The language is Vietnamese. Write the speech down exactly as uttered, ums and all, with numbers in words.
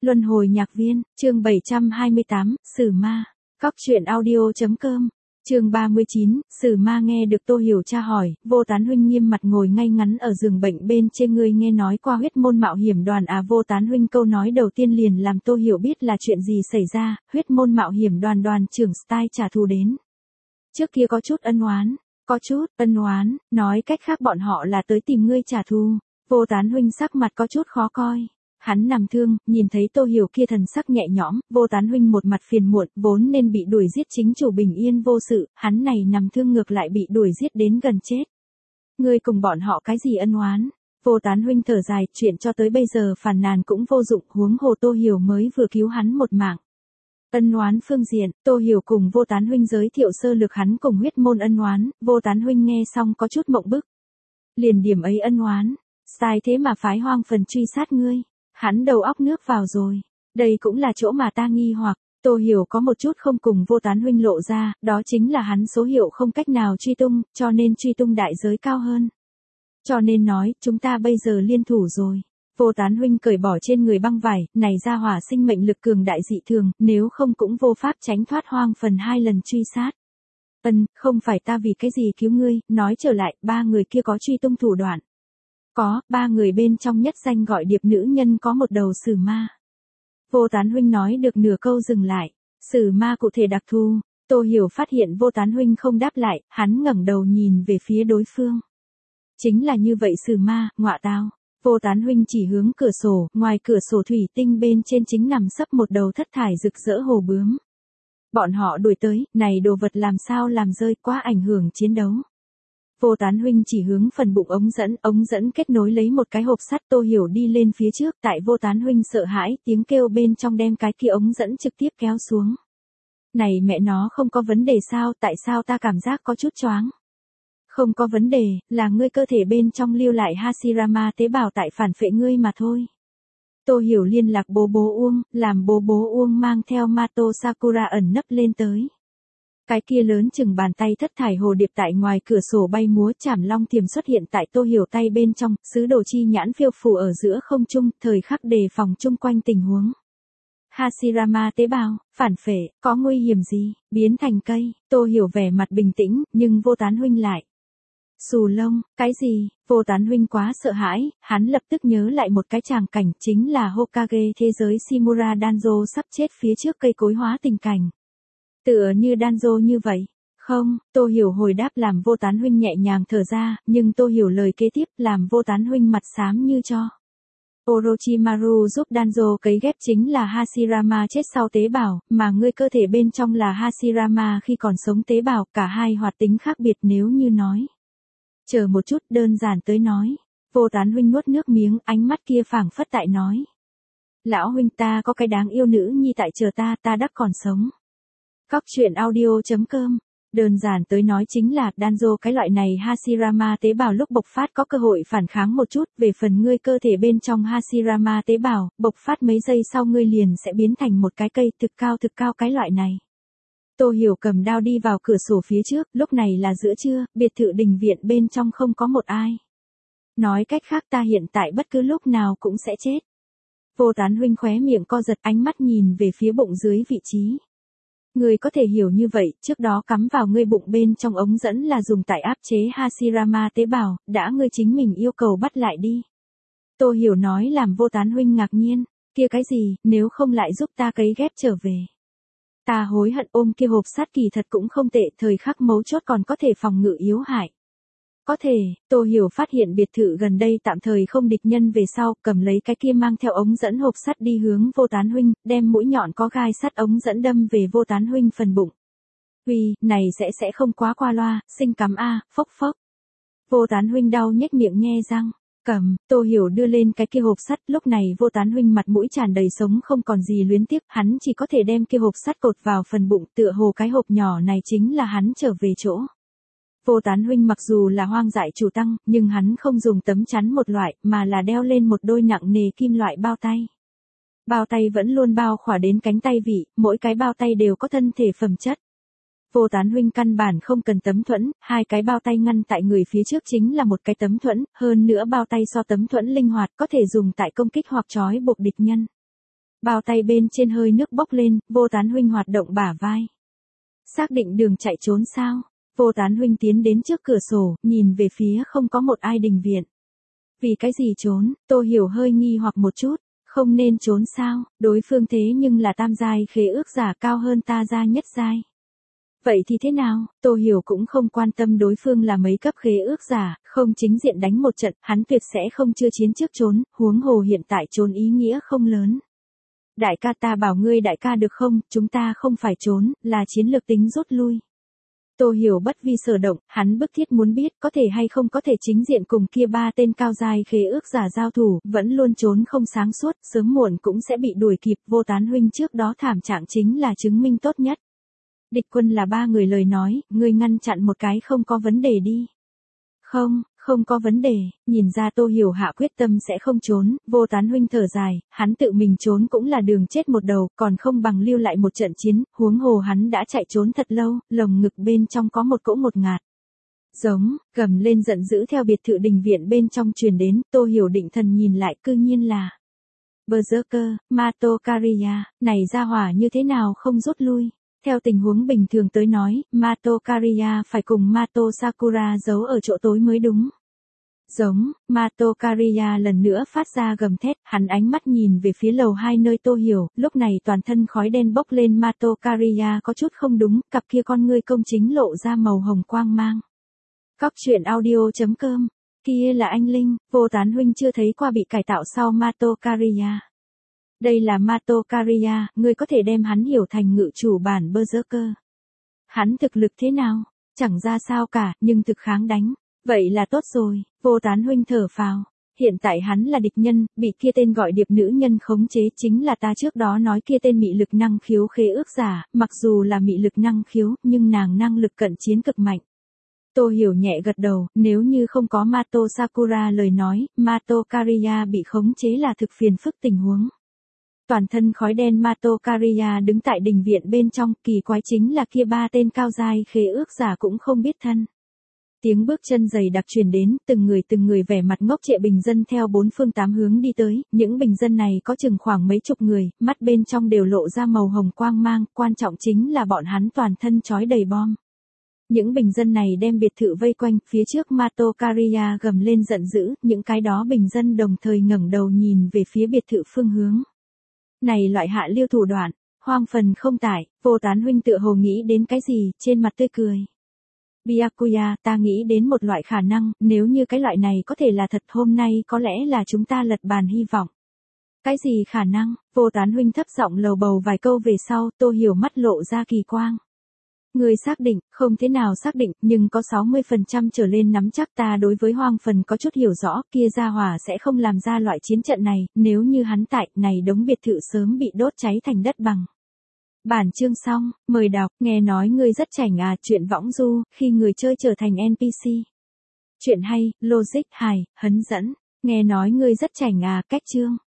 Luân hồi nhạc viên, chương bảy trăm hai mươi tám, Sử Ma. Cóc truyện audio.com. Chương ba mươi chín, Sử Ma nghe được Tô Hiểu tra hỏi, Vô Tán huynh nghiêm mặt ngồi ngay ngắn ở giường bệnh bên trên. Ngươi nghe nói qua huyết môn mạo hiểm đoàn à? Vô Tán huynh câu nói đầu tiên liền làm Tô Hiểu biết là chuyện gì xảy ra. Huyết môn mạo hiểm đoàn đoàn trưởng Style trả thù đến. Trước kia có chút ân oán, có chút ân oán, nói cách khác bọn họ là tới tìm ngươi trả thù. Vô Tán huynh sắc mặt có chút khó coi. Hắn nằm thương, nhìn thấy Tô Hiểu kia thần sắc nhẹ nhõm, Vô Tán huynh một mặt phiền muộn, vốn nên bị đuổi giết chính chủ bình yên vô sự, hắn này nằm thương ngược lại bị đuổi giết đến gần chết. Ngươi cùng bọn họ cái gì ân oán? Vô Tán huynh thở dài, chuyện cho tới bây giờ phàn nàn cũng vô dụng, huống hồ Tô Hiểu mới vừa cứu hắn một mạng. Ân oán phương diện, Tô Hiểu cùng Vô Tán huynh giới thiệu sơ lược hắn cùng huyết môn ân oán, Vô Tán huynh nghe xong có chút mộng bức. Liền điểm ấy ân oán, sai thế mà phái Hoang Phần truy sát ngươi. Hắn đầu óc nước vào rồi. Đây cũng là chỗ mà ta nghi hoặc. Tô Hiểu có một chút không cùng Vô Tán huynh lộ ra, đó chính là hắn số hiệu không cách nào truy tung, cho nên truy tung đại giới cao hơn. Cho nên nói, chúng ta bây giờ liên thủ rồi. Vô Tán huynh cởi bỏ trên người băng vải, này ra hỏa sinh mệnh lực cường đại dị thường, nếu không cũng vô pháp tránh thoát Hoang Phần hai lần truy sát. Ân, không phải ta vì cái gì cứu ngươi, nói trở lại, ba người kia có truy tung thủ đoạn. Có, ba người bên trong nhất danh gọi điệp nữ nhân có một đầu Sử Ma. Vô Tán huynh nói được nửa câu dừng lại. Sử Ma cụ thể đặc thù. Tô Hiểu phát hiện Vô Tán huynh không đáp lại, hắn ngẩng đầu nhìn về phía đối phương. Chính là như vậy Sử Ma, ngọa tao. Vô Tán huynh chỉ hướng cửa sổ, ngoài cửa sổ thủy tinh bên trên chính nằm sấp một đầu thất thải rực rỡ hồ bướm. Bọn họ đuổi tới, này đồ vật làm sao làm rơi, quá ảnh hưởng chiến đấu. Vô Tán huynh chỉ hướng phần bụng ống dẫn, ống dẫn kết nối lấy một cái hộp sắt. Tô Hiểu đi lên phía trước, tại Vô Tán huynh sợ hãi, tiếng kêu bên trong đem cái kia ống dẫn trực tiếp kéo xuống. Này mẹ nó không có vấn đề sao, tại sao ta cảm giác có chút choáng? Không có vấn đề, là ngươi cơ thể bên trong lưu lại Hashirama tế bào tại phản phệ ngươi mà thôi. Tô Hiểu liên lạc bố bố Uông, làm bố bố Uông mang theo Mato Sakura ẩn nấp lên tới. Cái kia lớn chừng bàn tay thất thải hồ điệp tại ngoài cửa sổ bay múa, Trảm Long Thiềm xuất hiện tại Tô Hiểu tay bên trong, sứ đồ chi nhãn phiêu phù ở giữa không trung, thời khắc đề phòng chung quanh tình huống. Hashirama tế bào, phản phệ, có nguy hiểm gì, biến thành cây. Tô Hiểu vẻ mặt bình tĩnh, nhưng Vô Tán huynh lại. Xù lông, cái gì? Vô Tán huynh quá sợ hãi, hắn lập tức nhớ lại một cái tràng cảnh, chính là Hokage thế giới Shimura Danzo sắp chết phía trước cây cối hóa tình cảnh. Tựa như Danzo như vậy. Không, Tô Hiểu hồi đáp làm Vô Tán huynh nhẹ nhàng thở ra, nhưng Tô Hiểu lời kế tiếp làm Vô Tán huynh mặt xám như cho. Orochimaru giúp Danzo cấy ghép chính là Hashirama chết sau tế bào, mà ngươi cơ thể bên trong là Hashirama khi còn sống tế bào, cả hai hoạt tính khác biệt. Nếu như nói. Chờ một chút, đơn giản tới nói. Vô Tán huynh nuốt nước miếng, ánh mắt kia phảng phất tại nói. Lão huynh, ta có cái đáng yêu nữ nhi tại chờ ta, ta đắc còn sống. Cóc truyện audio.com. Đơn giản tới nói chính là, Danzo cái loại này Hashirama tế bào lúc bộc phát có cơ hội phản kháng một chút, về phần ngươi cơ thể bên trong Hashirama tế bào, bộc phát mấy giây sau ngươi liền sẽ biến thành một cái cây thực cao thực cao cái loại này. Tô Hiểu cầm đao đi vào cửa sổ phía trước, lúc này là giữa trưa, biệt thự đình viện bên trong không có một ai. Nói cách khác ta hiện tại bất cứ lúc nào cũng sẽ chết. Vô Tán huynh khóe miệng co giật, ánh mắt nhìn về phía bụng dưới vị trí. Ngươi có thể hiểu như vậy, trước đó cắm vào ngươi bụng bên trong ống dẫn là dùng tại áp chế Hashirama tế bào, đã ngươi chính mình yêu cầu bắt lại đi. Tô Hiểu nói làm Vô Tán huynh ngạc nhiên, kia cái gì, nếu không lại giúp ta cấy ghép trở về. Ta hối hận, ôm kia hộp sắt kỳ thật cũng không tệ, thời khắc mấu chốt còn có thể phòng ngự yếu hại. Có thể, Tô Hiểu phát hiện biệt thự gần đây tạm thời không địch nhân về sau, cầm lấy cái kia mang theo ống dẫn hộp sắt đi hướng Vô Tán huynh, đem mũi nhọn có gai sắt ống dẫn đâm về Vô Tán huynh phần bụng. Uy, này sẽ sẽ không quá qua loa, xinh cắm a, phốc phốc. Vô Tán huynh đau nhếch miệng nhe răng. Cầm, Tô Hiểu đưa lên cái kia hộp sắt, lúc này Vô Tán huynh mặt mũi tràn đầy sống không còn gì luyến tiếc, hắn chỉ có thể đem kia hộp sắt cột vào phần bụng, tựa hồ cái hộp nhỏ này chính là hắn trở về chỗ. Vô Tán huynh mặc dù là hoang dại chủ tăng, nhưng hắn không dùng tấm chắn một loại, mà là đeo lên một đôi nặng nề kim loại bao tay. Bao tay vẫn luôn bao khỏa đến cánh tay vị, mỗi cái bao tay đều có thân thể phẩm chất. Vô Tán huynh căn bản không cần tấm thuẫn, hai cái bao tay ngăn tại người phía trước chính là một cái tấm thuẫn, hơn nữa bao tay so tấm thuẫn linh hoạt, có thể dùng tại công kích hoặc trói buộc địch nhân. Bao tay bên trên hơi nước bốc lên, Vô Tán Huynh hoạt động bả vai. Xác định đường chạy trốn sao? Vô Tán Huynh tiến đến trước cửa sổ, nhìn về phía không có một ai đình viện. Vì cái gì trốn? Tô Hiểu hơi nghi hoặc một chút. Không nên trốn sao? Đối phương thế nhưng là tam giai khế ước giả cao hơn ta gia nhất giai. Vậy thì thế nào? Tô Hiểu cũng không quan tâm đối phương là mấy cấp khế ước giả, không chính diện đánh một trận, hắn tuyệt sẽ không chưa chiến trước trốn, huống hồ hiện tại trốn ý nghĩa không lớn. Đại ca ta bảo ngươi đại ca được không, chúng ta không phải trốn, là chiến lược tính rút lui. Tô Hiểu bất vi sở động, hắn bức thiết muốn biết có thể hay không có thể chính diện cùng kia ba tên cao giai khế ước giả giao thủ, vẫn luôn trốn không sáng suốt, sớm muộn cũng sẽ bị đuổi kịp. Vô Tán Huynh trước đó thảm trạng chính là chứng minh tốt nhất. Địch quân là ba người lời nói, ngươi ngăn chặn một cái không có vấn đề đi. Không, không có vấn đề, nhìn ra Tô Hiểu hạ quyết tâm sẽ không trốn, Vô Tán Huynh thở dài, hắn tự mình trốn cũng là đường chết một đầu, còn không bằng lưu lại một trận chiến, huống hồ hắn đã chạy trốn thật lâu, lồng ngực bên trong có một cỗ một ngạt. Giống, gầm lên giận dữ theo biệt thự đình viện bên trong truyền đến, Tô Hiểu định thần nhìn lại cư nhiên là Berserker, Mato Kariya, này ra hỏa như thế nào không rút lui. Theo tình huống bình thường tới nói, Mato Kariya phải cùng Mato Sakura giấu ở chỗ tối mới đúng. Giống, Mato Kariya lần nữa phát ra gầm thét, hắn ánh mắt nhìn về phía lầu hai nơi Tô Hiểu, lúc này toàn thân khói đen bốc lên. Mato Kariya có chút không đúng, cặp kia con ngươi công chính lộ ra màu hồng quang mang. Cóc truyện audio chấm com, kia là anh Linh, Vô Tán Huynh chưa thấy qua bị cải tạo sau Mato Kariya. Đây là Mato Kariya, ngươi có thể đem hắn hiểu thành ngự chủ bản Berserker. Hắn thực lực thế nào? Chẳng ra sao cả, nhưng thực kháng đánh. Vậy là tốt rồi, Vô Tán Huynh thở phào. Hiện tại hắn là địch nhân, bị kia tên gọi điệp nữ nhân khống chế, chính là ta trước đó nói kia tên mị lực năng khiếu khế ước giả, mặc dù là mị lực năng khiếu, nhưng nàng năng lực cận chiến cực mạnh. Tô Hiểu nhẹ gật đầu, nếu như không có Mato Sakura lời nói, Mato Kariya bị khống chế là thực phiền phức tình huống. Toàn thân khói đen Mato Kariya đứng tại đình viện bên trong, kỳ quái chính là kia ba tên cao giai khế ước giả cũng không biết thân. Tiếng bước chân dày đặc truyền đến, từng người từng người vẻ mặt ngốc trệ bình dân theo bốn phương tám hướng đi tới, những bình dân này có chừng khoảng mấy chục người, mắt bên trong đều lộ ra màu hồng quang mang, quan trọng chính là bọn hắn toàn thân trói đầy bom. Những bình dân này đem biệt thự vây quanh, phía trước Mato Kariya gầm lên giận dữ, những cái đó bình dân đồng thời ngẩng đầu nhìn về phía biệt thự phương hướng. Này loại hạ lưu thủ đoạn, hoang phần không tải, Vô Tán Huynh tựa hồ nghĩ đến cái gì, trên mặt tươi cười. Byakuya, ta nghĩ đến một loại khả năng, nếu như cái loại này có thể là thật hôm nay có lẽ là chúng ta lật bàn hy vọng. Cái gì khả năng? Vô Tán Huynh thấp giọng lầu bầu vài câu về sau, Tô Hiểu mắt lộ ra kỳ quang. Người xác định, không thế nào xác định, nhưng có sáu mươi phần trăm trở lên nắm chắc. Ta đối với hoang phần có chút hiểu rõ, kia gia hỏa sẽ không làm ra loại chiến trận này, nếu như hắn tại, này đống biệt thự sớm bị đốt cháy thành đất bằng. Bản chương xong, mời đọc, nghe nói ngươi rất chảnh à, chuyện võng du, khi người chơi trở thành en pê xê. Chuyện hay, logic hài, hấn dẫn, nghe nói ngươi rất chảnh à, cách chương.